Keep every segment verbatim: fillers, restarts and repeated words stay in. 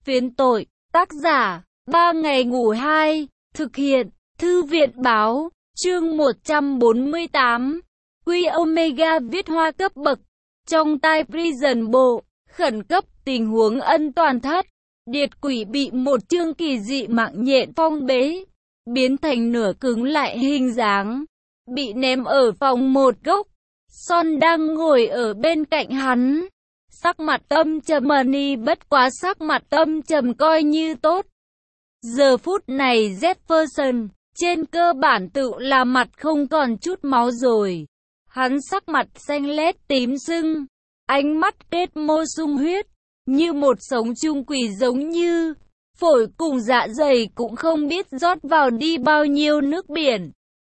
Phiến tội, tác giả, ba ngày ngủ hai, thực hiện, thư viện báo, chương một trăm bốn mươi tám, Quy Omega viết hoa cấp bậc, trong tai Prison Bộ, khẩn cấp tình huống ân toàn thất, điệt quỷ bị một chương kỳ dị mạng nhện phong bế, biến thành nửa cứng lại hình dáng, bị ném ở phòng một góc, Son đang ngồi ở bên cạnh hắn. Sắc mặt âm trầm Money bất quá sắc mặt âm trầm coi như tốt. Giờ phút này Jefferson, trên cơ bản tự là mặt không còn chút máu rồi. Hắn sắc mặt xanh lét tím sưng, ánh mắt kết mô sung huyết, như một sống chung quỷ giống như, phổi cùng dạ dày cũng không biết rót vào đi bao nhiêu nước biển,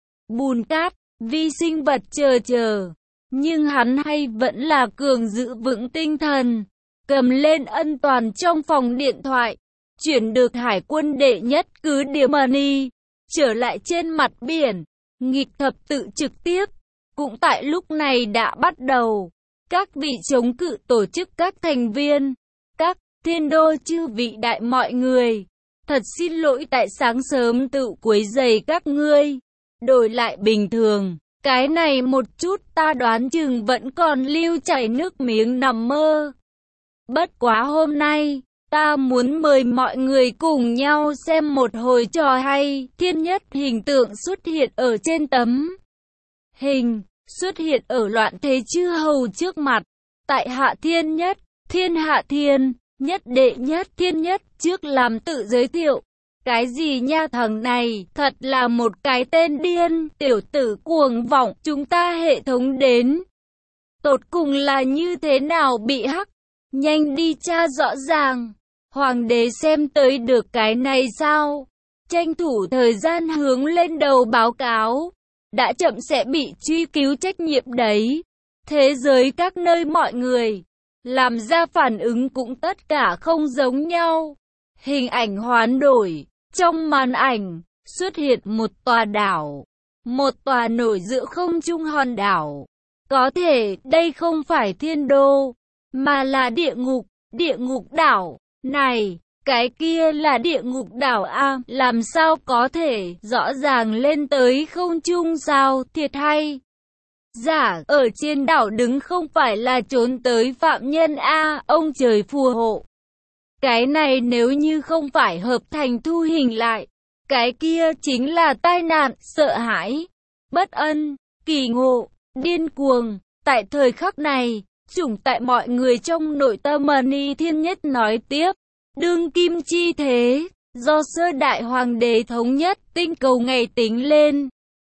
bùn cát, vi sinh vật chờ chờ. Nhưng hắn hay vẫn là cường giữ vững tinh thần, cầm lên ân toàn trong phòng điện thoại, chuyển được hải quân đệ nhất cứ điểm Money, trở lại trên mặt biển, nghịch thập tự trực tiếp. Cũng tại lúc này đã bắt đầu, các vị chống cự tổ chức các thành viên, các thiên đô chư vị đại mọi người, thật xin lỗi tại sáng sớm tự quấy rầy các ngươi, đổi lại bình thường. Cái này một chút ta đoán chừng vẫn còn lưu chảy nước miếng nằm mơ. Bất quá hôm nay, ta muốn mời mọi người cùng nhau xem một hồi trò hay. Thiên nhất hình tượng xuất hiện ở trên tấm hình, xuất hiện ở loạn thế chư hầu trước mặt. Tại hạ thiên nhất, thiên hạ thiên, nhất đệ nhất thiên nhất trước làm tự giới thiệu. Cái gì nha thằng này, thật là một cái tên điên, tiểu tử cuồng vọng, chúng ta hệ thống đến. Tột cùng là như thế nào bị hắc, nhanh đi tra rõ ràng, hoàng đế xem tới được cái này sao, tranh thủ thời gian hướng lên đầu báo cáo, đã chậm sẽ bị truy cứu trách nhiệm đấy. Thế giới các nơi mọi người, làm ra phản ứng cũng tất cả không giống nhau, hình ảnh hoán đổi. Trong màn ảnh, xuất hiện một tòa đảo, một tòa nổi giữa không trung hòn đảo. Có thể đây không phải thiên đô, mà là địa ngục, địa ngục đảo. Này, cái kia là địa ngục đảo a, làm sao có thể rõ ràng lên tới không trung sao, thiệt hay? Giả, ở trên đảo đứng không phải là trốn tới phạm nhân a, ông trời phù hộ. Cái này nếu như không phải hợp thành thu hình lại, cái kia chính là tai nạn, sợ hãi, bất ân, kỳ ngộ, điên cuồng. Tại thời khắc này, chủng tại mọi người trong nội tâm Money thiên nhất nói tiếp, đương kim chi thế, do sơ đại hoàng đế thống nhất tinh cầu ngày tính lên.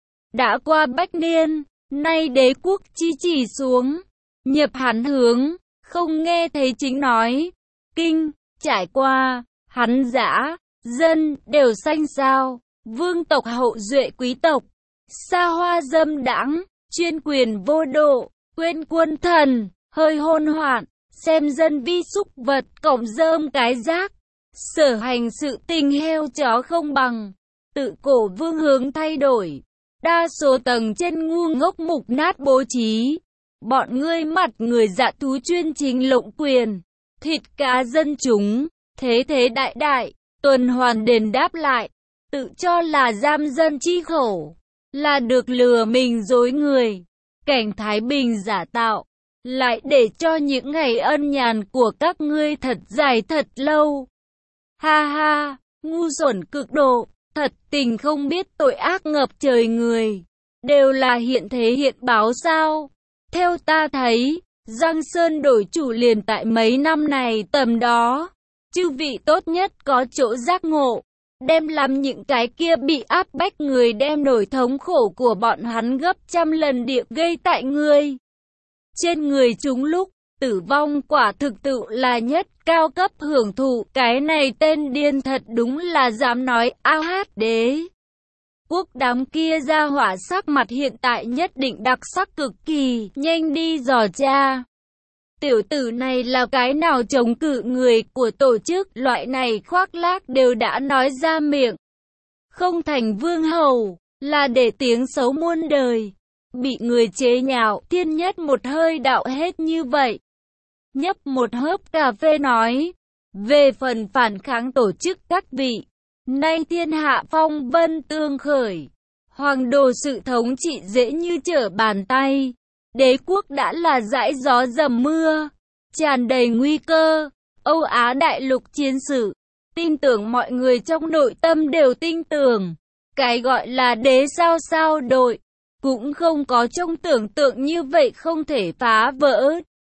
Đã qua bách niên, nay đế quốc chi chỉ xuống, nhập hắn hướng, không nghe thấy chính nói, kinh. Trải qua, hắn dã, dân, đều xanh sao, vương tộc hậu duệ quý tộc, xa hoa dâm đãng, chuyên quyền vô độ, quên quân thần, hơi hôn hoạn, xem dân vi súc vật, cổng rơm cái rác, sở hành sự tình heo chó không bằng, tự cổ vương hướng thay đổi, đa số tầng trên ngu ngốc mục nát bố trí, bọn ngươi mặt người dạ thú chuyên chính lộng quyền. Thịt cá dân chúng, thế thế đại đại, tuần hoàn đền đáp lại, tự cho là giam dân chi khổ, là được lừa mình dối người, cảnh thái bình giả tạo, lại để cho những ngày ân nhàn của các ngươi thật dài thật lâu. Ha ha, ngu xuẩn cực độ, thật tình không biết tội ác ngập trời người, đều là hiện thế hiện báo sao, theo ta thấy. Giang Sơn đổi chủ liền tại mấy năm này tầm đó, chư vị tốt nhất có chỗ giác ngộ, đem làm những cái kia bị áp bách người đem nổi thống khổ của bọn hắn gấp trăm lần địa gây tại ngươi. Trên người chúng lúc, tử vong quả thực tự là nhất cao cấp hưởng thụ, cái này tên điên thật đúng là dám nói a hát đế. Quốc đám kia ra hỏa sắc mặt hiện tại nhất định đặc sắc cực kỳ, nhanh đi dò tra. Tiểu tử này là cái nào chống cự người của tổ chức, loại này khoác lác đều đã nói ra miệng. Không thành vương hầu, là để tiếng xấu muôn đời. Bị người chế nhạo, thiên nhất một hơi đạo hết như vậy. Nhấp một hớp cà phê nói, Về phần phản kháng tổ chức các vị, nay thiên hạ phong vân tương khởi, hoàng đồ sự thống trị dễ như trở bàn tay, đế quốc đã là dãi gió dầm mưa, tràn đầy nguy cơ. Âu Á đại lục chiến sự, tin tưởng mọi người trong nội tâm đều tin tưởng, cái gọi là đế sao sao đội, cũng không có trong tưởng tượng như vậy không thể phá vỡ.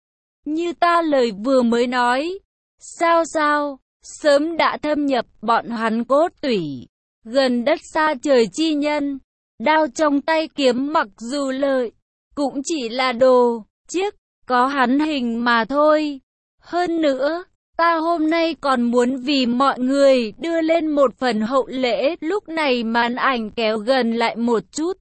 Như ta lời vừa mới nói, sao sao, sớm đã thâm nhập bọn hắn cốt tủy, gần đất xa trời chi nhân, đao trong tay kiếm mặc dù lợi, cũng chỉ là đồ, chiếc, có hắn hình mà thôi. Hơn nữa, ta hôm nay còn muốn vì mọi người đưa lên một phần hậu lễ. Lúc này màn ảnh kéo gần lại một chút,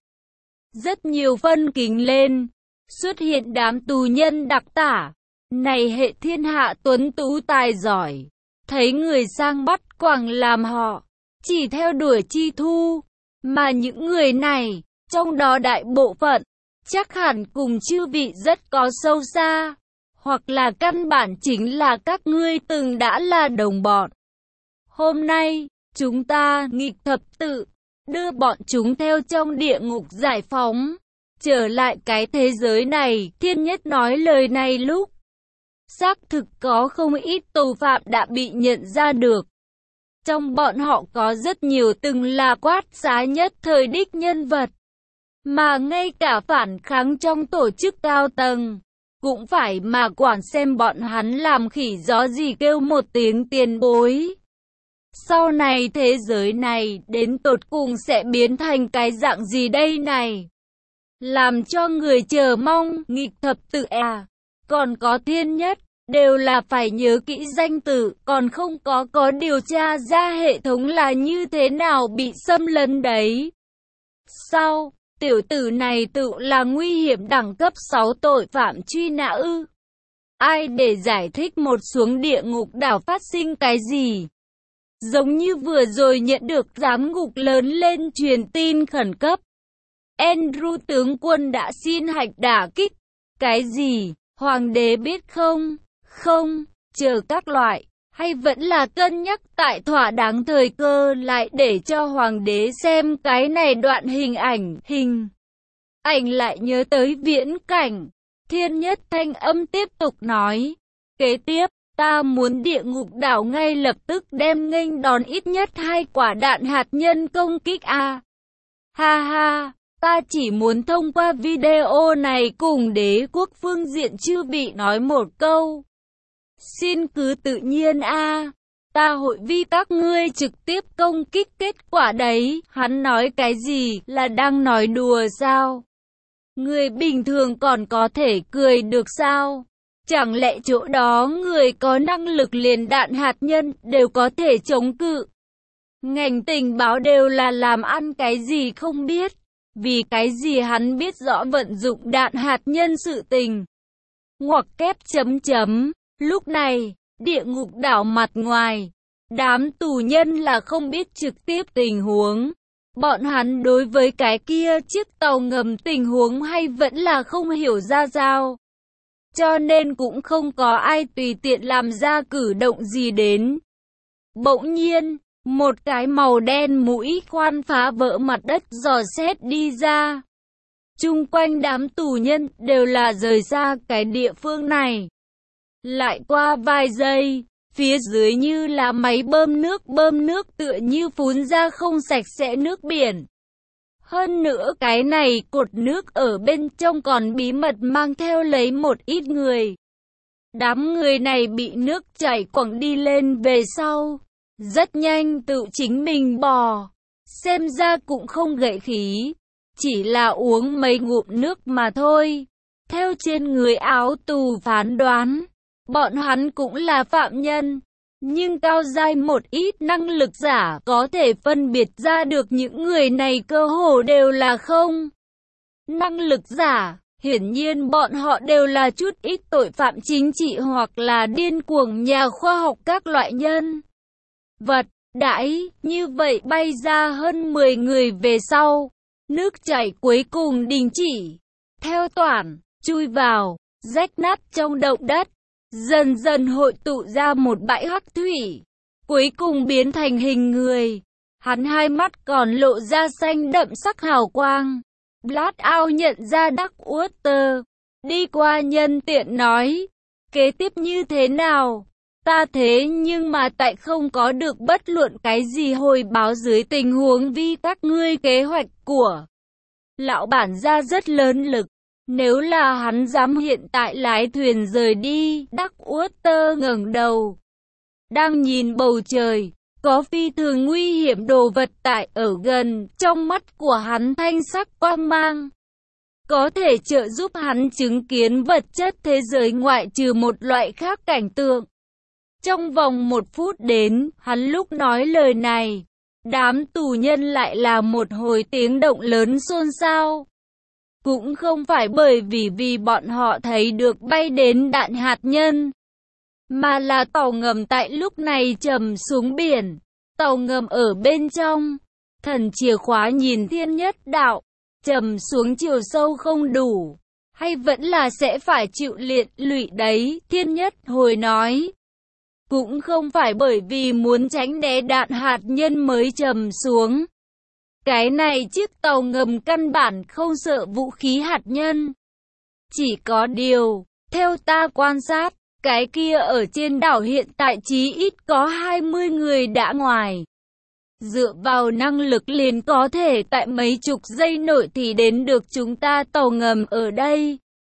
rất nhiều phân kính lên, xuất hiện đám tù nhân đặc tả. Này hệ thiên hạ tuấn tú tài giỏi, thấy người sang bắt quàng làm họ, chỉ theo đuổi chi thu. Mà những người này, trong đó đại bộ phận, chắc hẳn cùng chư vị rất có sâu xa, hoặc là căn bản chính là các ngươi từng đã là đồng bọn. Hôm nay, chúng ta nghịch thập tự, đưa bọn chúng theo trong địa ngục giải phóng, trở lại cái thế giới này. Thiên Nhất nói lời này lúc xác thực có không ít tù phạm đã bị nhận ra được. Trong bọn họ có rất nhiều từng là quát xá nhất thời đích nhân vật, mà ngay cả phản kháng trong tổ chức cao tầng, cũng phải mà quản xem bọn hắn làm khỉ gió gì kêu một tiếng tiền bối. Sau này thế giới này đến tột cùng sẽ biến thành cái dạng gì đây này? Làm cho người chờ mong. Nghịch thập tự à, còn có Thiên Nhất, đều là phải nhớ kỹ danh tự, còn không có có điều tra ra hệ thống là như thế nào bị xâm lấn đấy. Sao, tiểu tử này tự là nguy hiểm đẳng cấp sáu tội phạm truy nã ư? Ai để giải thích một xuống địa ngục đảo phát sinh cái gì? Giống như vừa rồi nhận được giám ngục lớn lên truyền tin khẩn cấp. Andrew tướng quân đã xin hạch đả kích. Cái gì? Hoàng đế biết không? Không, chờ các loại, hay vẫn là cân nhắc tại thỏa đáng thời cơ lại để cho hoàng đế xem cái này đoạn hình ảnh. Hình ảnh lại nhớ tới viễn cảnh. Thiên Nhất thanh âm tiếp tục nói. Kế tiếp, ta muốn địa ngục đảo ngay lập tức đem nghênh đón ít nhất hai quả đạn hạt nhân công kích a. À, ha ha, ta chỉ muốn thông qua video này cùng đế quốc phương diện chư vị nói một câu. Xin cứ tự nhiên a, à, ta hội vi các ngươi trực tiếp công kích kết quả đấy. Hắn nói cái gì, là đang nói đùa sao? Người bình thường còn có thể cười được sao? Chẳng lẽ chỗ đó người có năng lực liền đạn hạt nhân đều có thể chống cự? Ngành tình báo đều là làm ăn cái gì không biết, vì cái gì hắn biết rõ vận dụng đạn hạt nhân sự tình. Ngoặc kép chấm chấm. Lúc này, địa ngục đảo mặt ngoài, đám tù nhân là không biết trực tiếp tình huống. Bọn hắn đối với cái kia chiếc tàu ngầm tình huống hay vẫn là không hiểu ra sao. Cho nên cũng không có ai tùy tiện làm ra cử động gì đến. Bỗng nhiên, một cái màu đen mũi khoan phá vỡ mặt đất dò xét đi ra. Chung quanh đám tù nhân đều là rời xa cái địa phương này. Lại qua vài giây, phía dưới như là máy bơm nước bơm nước tựa như phun ra không sạch sẽ nước biển. Hơn nữa cái này cột nước ở bên trong còn bí mật mang theo lấy một ít người. Đám người này bị nước chảy quẳng đi lên về sau, rất nhanh tự chính mình bò. Xem ra cũng không gậy khí, chỉ là uống mấy ngụm nước mà thôi. Theo trên người áo tù phán đoán, bọn hắn cũng là phạm nhân, nhưng cao giai một ít năng lực giả có thể phân biệt ra được những người này cơ hồ đều là không. Năng lực giả, hiển nhiên bọn họ đều là chút ít tội phạm chính trị hoặc là điên cuồng nhà khoa học các loại nhân vật. Đãi, như vậy bay ra hơn mười người về sau, nước chảy cuối cùng đình chỉ. Theo toản, chui vào, rách nát trong động đất. dần dần hội tụ ra một bãi hắc thủy, cuối cùng biến thành hình người. Hắn hai mắt còn lộ ra xanh đậm sắc hào quang. Blackout nhận ra Darkwater, đi qua nhân tiện nói, kế tiếp như thế nào? Ta thế nhưng mà tại không có được bất luận cái gì hồi báo dưới tình huống vì các ngươi kế hoạch của lão bản ra rất lớn lực. Nếu là hắn dám hiện tại lái thuyền rời đi. Darkwater ngẩng đầu, đang nhìn bầu trời, có phi thường nguy hiểm đồ vật tại ở gần, trong mắt của hắn thanh sắc quang mang, có thể trợ giúp hắn chứng kiến vật chất thế giới ngoại trừ một loại khác cảnh tượng. Trong vòng một phút đến, hắn lúc nói lời này, đám tù nhân lại là một hồi tiếng động lớn xôn xao. Cũng không phải bởi vì vì bọn họ thấy được bay đến đạn hạt nhân, mà là tàu ngầm tại lúc này trầm xuống biển. Tàu ngầm ở bên trong, thần chìa khóa nhìn thiên nhất đạo, trầm xuống chiều sâu không đủ, hay vẫn là sẽ phải chịu liệt lụy đấy, thiên nhất hồi nói. Cũng không phải bởi vì muốn tránh né đạn hạt nhân mới trầm xuống. Cái này chiếc tàu ngầm căn bản không sợ vũ khí hạt nhân. Chỉ có điều, theo ta quan sát, cái kia ở trên đảo hiện tại chí ít có hai mươi người đã ngoài. Dựa vào năng lực liền có thể tại mấy chục giây nội thì đến được chúng ta tàu ngầm ở đây.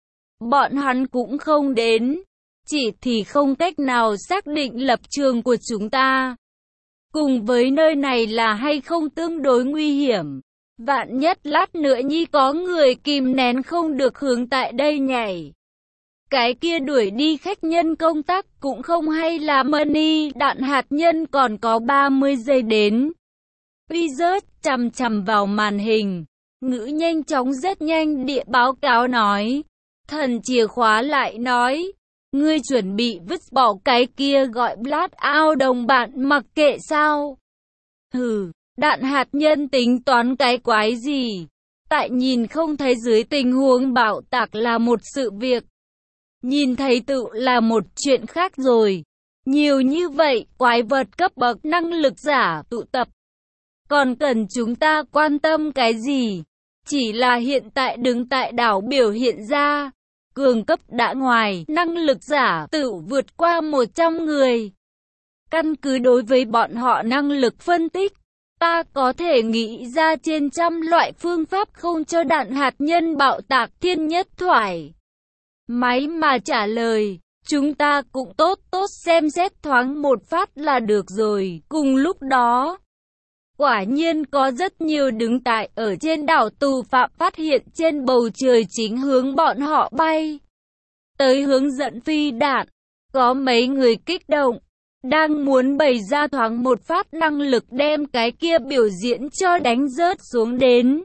Bọn hắn cũng không đến, chỉ thì không cách nào xác định lập trường của chúng ta. Cùng với nơi này là hay không tương đối nguy hiểm. Vạn nhất lát nữa nhi có người kìm nén không được hướng tại đây nhảy. Cái kia đuổi đi khách nhân công tác cũng không hay là money. Đạn hạt nhân còn có ba mươi giây đến. Wizard chằm chằm vào màn hình. Ngữ nhanh chóng rất nhanh địa báo cáo nói. Thần chìa khóa lại nói. Ngươi chuẩn bị vứt bỏ cái kia gọi Blackout đồng bạn mặc kệ sao? Hừ, đạn hạt nhân tính toán cái quái gì? Tại nhìn không thấy dưới tình huống bạo tạc là một sự việc. Nhìn thấy tự là một chuyện khác rồi. Nhiều như vậy, quái vật cấp bậc năng lực giả tụ tập. Còn cần chúng ta quan tâm cái gì? Chỉ là hiện tại đứng tại đảo biểu hiện ra. Cường cấp đã ngoài, năng lực giả tự vượt qua một trăm người. Căn cứ đối với bọn họ năng lực phân tích, ta có thể nghĩ ra trên trăm loại phương pháp không cho đạn hạt nhân bạo tạc. Thiên nhất thoải máy mà trả lời, chúng ta cũng tốt tốt xem xét thoáng một phát là được rồi. Cùng lúc đó, quả nhiên có rất nhiều đứng tại ở trên đảo tù phạm phát hiện trên bầu trời chính hướng bọn họ bay tới hướng dẫn phi đạn. Có mấy người kích động, đang muốn bày ra thoáng một phát năng lực đem cái kia biểu diễn cho đánh rớt xuống đến.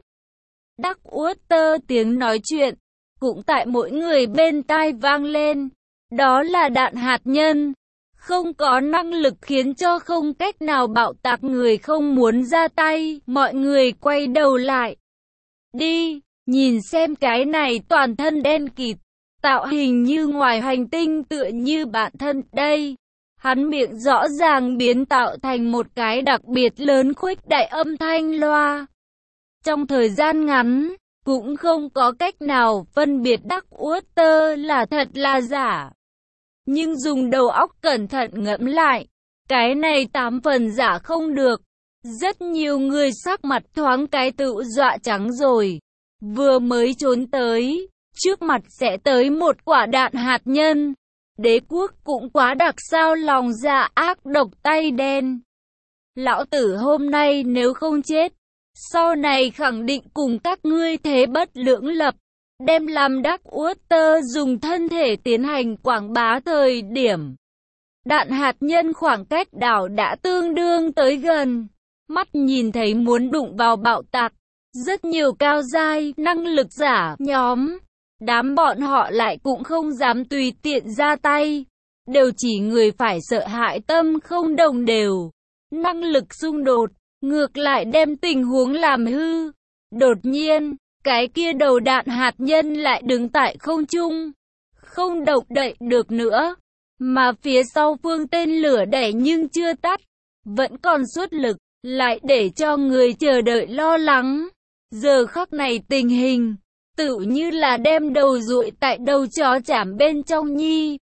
Darkwater tiếng nói chuyện, cũng tại mỗi người bên tai vang lên. Đó là đạn hạt nhân. Không có năng lực khiến cho không cách nào bạo tạc, người không muốn ra tay. Mọi người quay đầu lại. Đi, nhìn xem cái này toàn thân đen kịt. Tạo hình như ngoài hành tinh tựa như bản thân đây. Hắn miệng rõ ràng biến tạo thành một cái đặc biệt lớn khuếch đại âm thanh loa. Trong thời gian ngắn, cũng không có cách nào phân biệt Darkwater là thật là giả. Nhưng dùng đầu óc cẩn thận ngẫm lại, cái này tám phần giả không được. Rất nhiều người sắc mặt thoáng cái tự dọa trắng rồi. Vừa mới trốn tới, trước mặt sẽ tới một quả đạn hạt nhân. Đế quốc cũng quá đặc sao, lòng dạ ác độc tay đen. Lão tử hôm nay nếu không chết, sau này khẳng định cùng các ngươi thế bất lưỡng lập. Đem làm Darkwater dùng thân thể tiến hành quảng bá thời điểm. Đạn hạt nhân khoảng cách đảo đã tương đương tới gần. Mắt nhìn thấy muốn đụng vào bạo tạc. Rất nhiều cao giai, năng lực giả, nhóm. Đám bọn họ lại cũng không dám tùy tiện ra tay. Đều chỉ người phải sợ hãi tâm không đồng đều. Năng lực xung đột, ngược lại đem tình huống làm hư. Đột nhiên, cái kia đầu đạn hạt nhân lại đứng tại không trung. Không động đậy được nữa. mà phía sau phương tên lửa đẩy nhưng chưa tắt, vẫn còn suốt lực, lại để cho người chờ đợi lo lắng. Giờ khắc này tình hình, tựu như là đem đầu dụi tại đầu chó chảm bên trong nhi.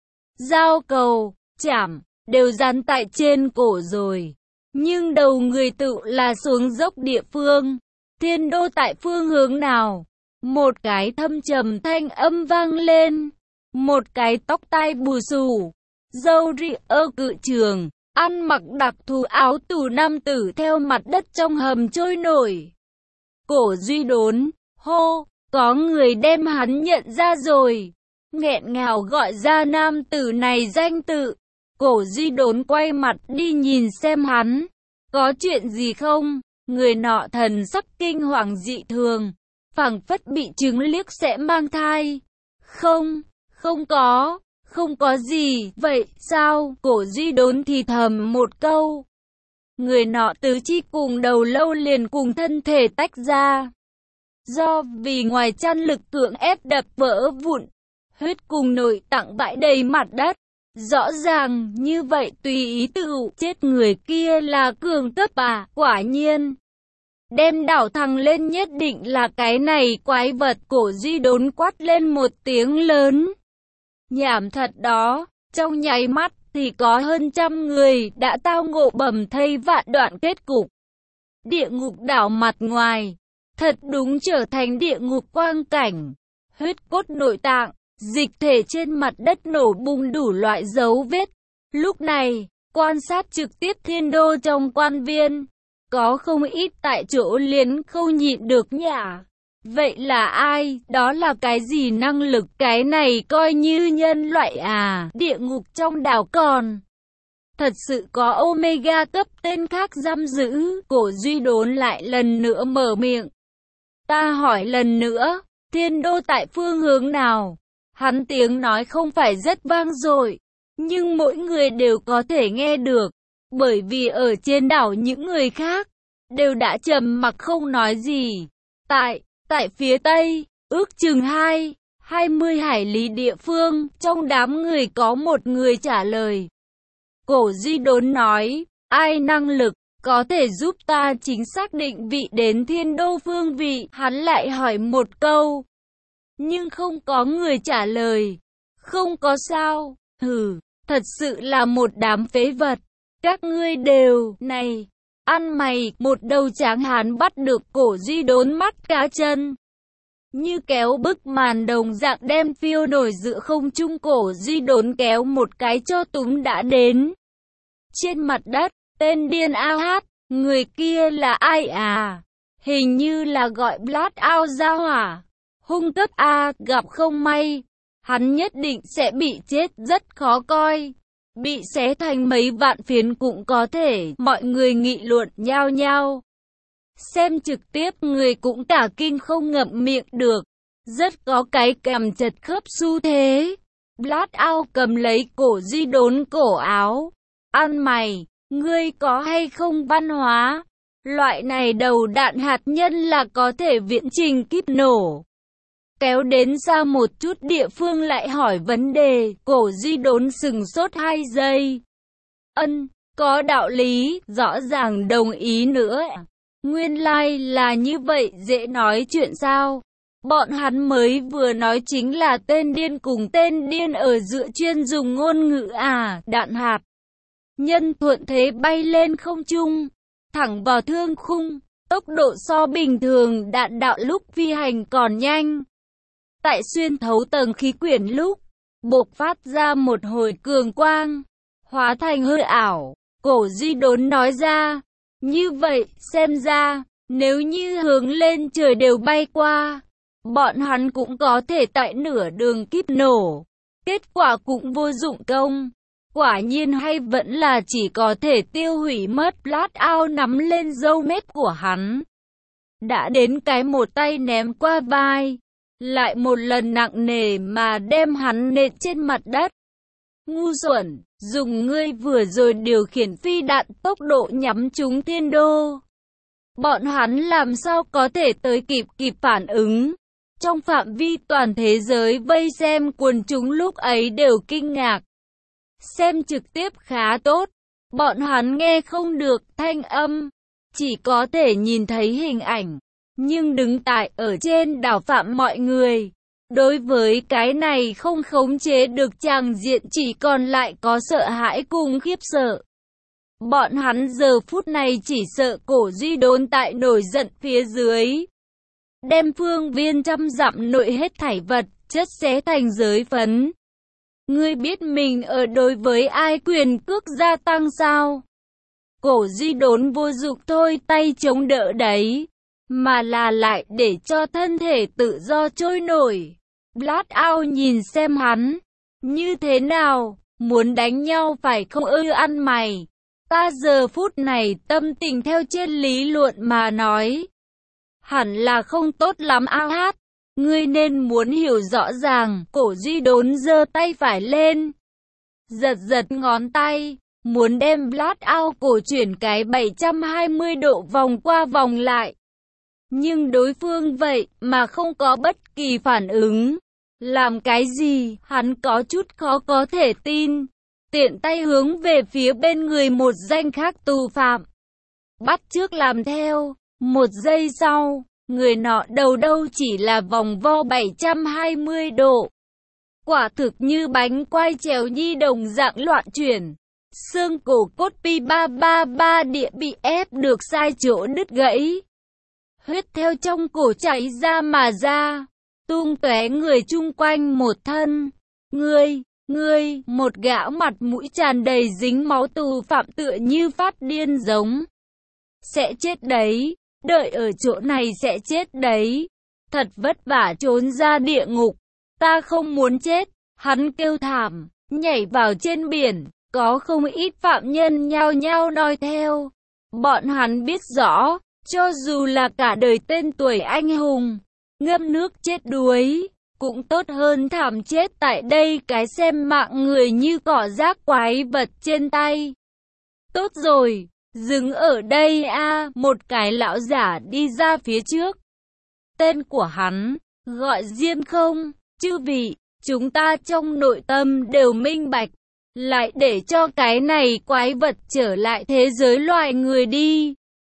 Dao cầu, chảm, đều dán tại trên cổ rồi. Nhưng đầu người tựu là xuống dốc địa phương. Thiên đô tại phương hướng nào? Một cái thâm trầm thanh âm vang lên. Một cái tóc tai bù xù, râu ri ơ cự trường, ăn mặc đặc thù áo tù nam tử theo mặt đất trong hầm trôi nổi. Cổ Duy đốn, hô, có người đem hắn nhận ra rồi. Nghẹn ngào gọi ra nam tử này danh tự. Cổ Duy đốn quay mặt đi nhìn xem hắn. Có chuyện gì không? Người nọ thần sắc kinh hoàng dị thường, phảng phất bị trứng liếc sẽ mang thai. Không, không có, không có gì. Vậy sao? Cổ Duy đốn thì thầm một câu. Người nọ tứ chi cùng đầu lâu liền cùng thân thể tách ra. Do vì ngoài chăn lực cưỡng ép đập vỡ vụn, huyết cùng nội tạng bãi đầy mặt đất. Rõ ràng như vậy tùy ý tự chết người kia là cường cấp à, quả nhiên. Đem đảo thằng lên nhất định là cái này quái vật. Cổ Duy đốn quát lên một tiếng lớn. Nhảm thật đó, trong nháy mắt thì có hơn trăm người đã tao ngộ bầm thây vạn đoạn kết cục. Địa ngục đảo mặt ngoài, thật đúng trở thành địa ngục quang cảnh. Huyết cốt nội tạng, dịch thể trên mặt đất nổ bung đủ loại dấu vết. Lúc này, quan sát trực tiếp thiên đô trong quan viên, có không ít tại chỗ liền không nhịn được nhả. Vậy là ai? Đó là cái gì năng lực? Cái này coi như nhân loại à? Địa ngục trong đảo còn thật sự có Omega cấp tên khác giam giữ. Cổ Duy đốn lại lần nữa mở miệng. Ta hỏi lần nữa, thiên đô tại phương hướng nào? Hắn tiếng nói không phải rất vang dội, nhưng mỗi người đều có thể nghe được, bởi vì ở trên đảo những người khác đều đã trầm mặc không nói gì. Tại, tại phía tây, ước chừng hai, hai mươi hải lý địa phương, trong đám người có một người trả lời. Cổ Duy đốn nói, ai năng lực có thể giúp ta chính xác định vị đến thiên đô phương vị? Hắn lại hỏi một câu, nhưng không có người trả lời. Không có sao? Hừ, thật sự là một đám phế vật. Các ngươi đều, này, ăn mày. Một đầu tráng hán bắt được Cổ Duy đốn mắt cá chân, như kéo bức màn đồng dạng đem phiêu nổi giữa không trung Cổ Duy đốn kéo một cái cho túm đã đến. Trên mặt đất, tên điên a hát, người kia là ai à? Hình như là gọi Blast Out ra hỏa. Hung cấp A, gặp không may, hắn nhất định sẽ bị chết rất khó coi. Bị xé thành mấy vạn phiến cũng có thể. Mọi người nghị luận nhao nhao. Xem trực tiếp người cũng cả kinh không ngậm miệng được. Rất có cái cằm chật khớp xu thế. Blast Out cầm lấy Cổ Duy đốn cổ áo. Ăn mày, ngươi có hay không văn hóa? Loại này đầu đạn hạt nhân là có thể viễn trình kíp nổ. Kéo đến xa một chút địa phương lại hỏi vấn đề. Cổ Duy đốn sừng sốt hai giây. Ân, có đạo lý, rõ ràng đồng ý nữa. Nguyên lai like là như vậy, dễ nói chuyện sao? Bọn hắn mới vừa nói chính là tên điên cùng tên điên ở giữa chuyên dùng ngôn ngữ à? Đạn hạt nhân thuận thế bay lên không trung, thẳng vào thương khung, tốc độ so bình thường đạn đạo lúc phi hành còn nhanh. Tại xuyên thấu tầng khí quyển lúc, bộc phát ra một hồi cường quang, hóa thành hư ảo. Cổ Duy đốn nói ra, như vậy, xem ra, nếu như hướng lên trời đều bay qua, bọn hắn cũng có thể tại nửa đường kíp nổ. Kết quả cũng vô dụng công. Quả nhiên hay vẫn là chỉ có thể tiêu hủy mất. Blast Out nắm lên râu mép của hắn, đã đến cái một tay ném qua vai, lại một lần nặng nề mà đem hắn nện trên mặt đất. Ngu xuẩn, dùng ngươi vừa rồi điều khiển phi đạn tốc độ nhắm trúng thiên đô. Bọn hắn làm sao có thể tới kịp kịp phản ứng. Trong phạm vi toàn thế giới vây xem quần chúng lúc ấy đều kinh ngạc. Xem trực tiếp khá tốt. Bọn hắn nghe không được thanh âm, chỉ có thể nhìn thấy hình ảnh. Nhưng đứng tại ở trên đảo phạm mọi người. Đối với cái này không khống chế được tràng diện, chỉ còn lại có sợ hãi cùng khiếp sợ. Bọn hắn giờ phút này chỉ sợ Cổ Duy Đốn tại nổi giận phía dưới, đem phương viên trăm dặm nội hết thảy vật chất xé thành giới phấn. Ngươi biết mình ở đối với ai quyền cước gia tăng sao? Cổ Duy Đốn vô dụng thôi tay chống đỡ đấy, mà là lại để cho thân thể tự do trôi nổi. Blackout nhìn xem hắn, như thế nào, muốn đánh nhau phải không ư ăn mày. Ta giờ phút này tâm tình theo trên lý luận mà nói, hẳn là không tốt lắm ao hát. Ngươi nên muốn hiểu rõ ràng. Cổ Duy Đốn giơ tay phải lên, giật giật ngón tay, muốn đem Blackout cổ chuyển cái bảy trăm hai mươi độ vòng qua vòng lại. Nhưng đối phương vậy mà không có bất kỳ phản ứng. Làm cái gì? Hắn có chút khó có thể tin. Tiện tay hướng về phía bên người một danh khác tù phạm, bắt chước làm theo. Một giây sau, người nọ đầu đâu chỉ là vòng vo bảy trăm hai mươi độ. Quả thực như bánh quai trèo nhi đồng dạng loạn chuyển. Xương cổ cốt pi ba ba ba địa bị ép được sai chỗ đứt gãy. Huyết theo trong cổ chảy ra mà ra, tung tóe người chung quanh một thân. Ngươi, ngươi, một gã mặt mũi tràn đầy dính máu tù phạm tựa như phát điên giống. Sẽ chết đấy, đợi ở chỗ này sẽ chết đấy. Thật vất vả trốn ra địa ngục, ta không muốn chết. Hắn kêu thảm, nhảy vào trên biển, có không ít phạm nhân nhao nhao noi theo. Bọn hắn biết rõ, cho dù là cả đời tên tuổi anh hùng, ngâm nước chết đuối, cũng tốt hơn thảm chết tại đây cái xem mạng người như cỏ rác quái vật trên tay. Tốt rồi, dừng ở đây a. Một cái lão giả đi ra phía trước. Tên của hắn, gọi Diêm Không. Chư vị, chúng ta trong nội tâm đều minh bạch, lại để cho cái này quái vật trở lại thế giới loài người đi.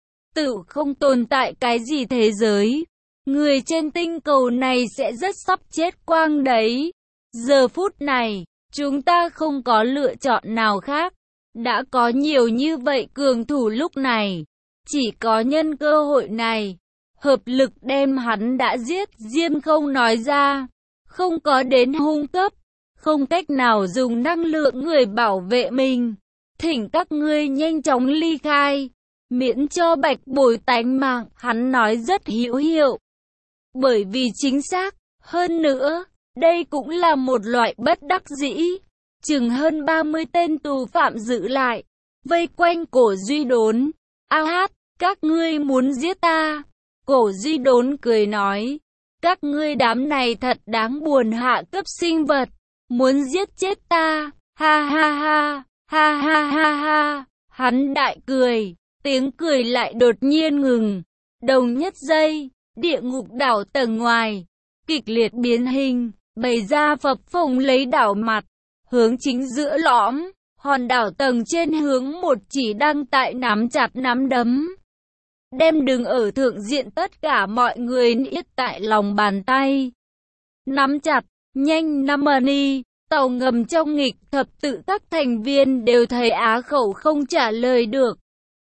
Tự không tồn tại cái gì thế giới. Người trên tinh cầu này sẽ rất sắp chết quang đấy. Giờ phút này, chúng ta không có lựa chọn nào khác. Đã có nhiều như vậy cường thủ lúc này, chỉ có nhân cơ hội này, hợp lực đem hắn đã giết. Diêm Không nói ra, không có đến hung cấp, không cách nào dùng năng lượng người bảo vệ mình. Thỉnh các ngươi nhanh chóng ly khai, miễn cho bạch bồi tánh mạng. Hắn nói rất hữu hiệu, bởi vì chính xác, hơn nữa, đây cũng là một loại bất đắc dĩ. Chừng hơn ba mươi tên tù phạm giữ lại, vây quanh Cổ Duy Đốn. A hát, các ngươi muốn giết ta? Cổ Duy Đốn cười nói, các ngươi đám này thật đáng buồn, hạ cấp sinh vật, muốn giết chết ta, ha ha ha, ha ha ha ha. Hắn đại cười, tiếng cười lại đột nhiên ngừng. Đồng nhất giây, địa ngục đảo tầng ngoài, kịch liệt biến hình, bày ra phập phồng lấy đảo mặt, hướng chính giữa lõm, hòn đảo tầng trên hướng một chỉ đang tại nắm chặt nắm đấm. Đem đứng ở thượng diện tất cả mọi người niết tại lòng bàn tay. Nắm chặt, nhanh nắm money. Tàu ngầm trong nghịch thập tự các thành viên đều thấy á khẩu không trả lời được.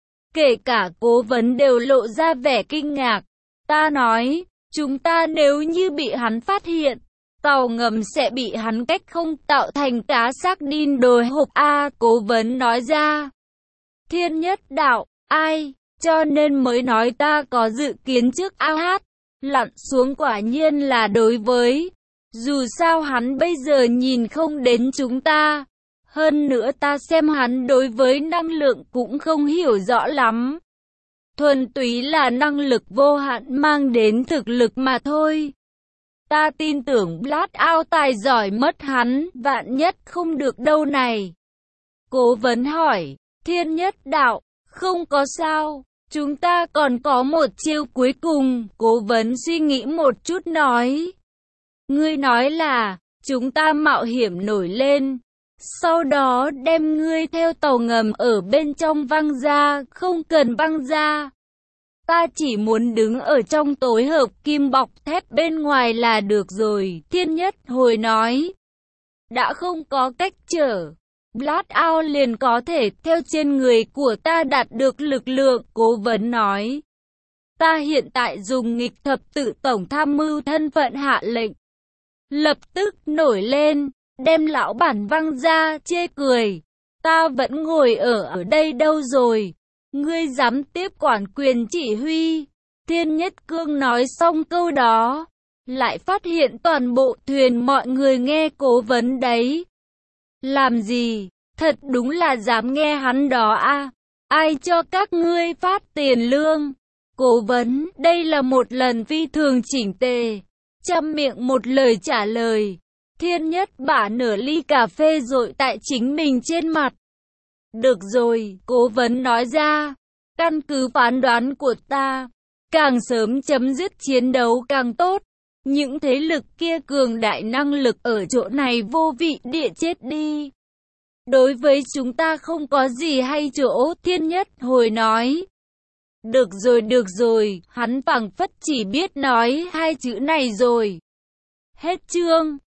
Kể cả cố vấn đều lộ ra vẻ kinh ngạc. Ta nói, chúng ta nếu như bị hắn phát hiện, tàu ngầm sẽ bị hắn cách không tạo thành cá xác đin đồi hộp A. Cố vấn nói ra. Thiên nhất đạo, ai, cho nên mới nói ta có dự kiến trước. A hát, lặn xuống quả nhiên là đối với. Dù sao hắn bây giờ nhìn không đến chúng ta. Hơn nữa ta xem hắn đối với năng lượng cũng không hiểu rõ lắm. Thuần túy là năng lực vô hạn mang đến thực lực mà thôi. Ta tin tưởng Blackout tài giỏi, mất hắn, vạn nhất không được đâu này. Cố vấn hỏi, thiên nhất đạo, không có sao, chúng ta còn có một chiêu cuối cùng. Cố vấn suy nghĩ một chút nói. Ngươi nói là, chúng ta mạo hiểm nổi lên, Sau đó đem ngươi theo tàu ngầm ở bên trong văng ra, không cần văng ra. Ta chỉ muốn đứng ở trong tối hợp kim bọc thép bên ngoài là được rồi, Thiên Nhất Hồi nói. Đã không có cách trở. Blackout liền có thể theo trên người của ta đạt được lực lượng, Cố vấn nói. Ta hiện tại dùng nghịch thập tự tổng tham mưu thân phận hạ lệnh. Lập tức nổi lên, đem lão bản văng ra, chê cười. Ta vẫn ngồi ở ở đây đâu rồi. Ngươi dám tiếp quản quyền chỉ huy. Thiên Nhất Cương nói xong câu đó. Lại phát hiện toàn bộ thuyền mọi người nghe cố vấn đấy. Làm gì? Thật đúng là dám nghe hắn đó à? Ai cho các ngươi phát tiền lương? Cố vấn, đây là một lần phi thường chỉnh tề. Chăm miệng một lời trả lời. Thiên Nhất bả nửa ly cà phê rội tại chính mình trên mặt. Được rồi, cố vấn nói ra. Căn cứ phán đoán của ta, càng sớm chấm dứt chiến đấu càng tốt. Những thế lực kia cường đại năng lực ở chỗ này vô vị địa chết đi. Đối với chúng ta không có gì hay chỗ, Thiên Nhất Hồi nói. Được rồi được rồi, hắn phảng phất chỉ biết nói hai chữ này rồi. Hết chương.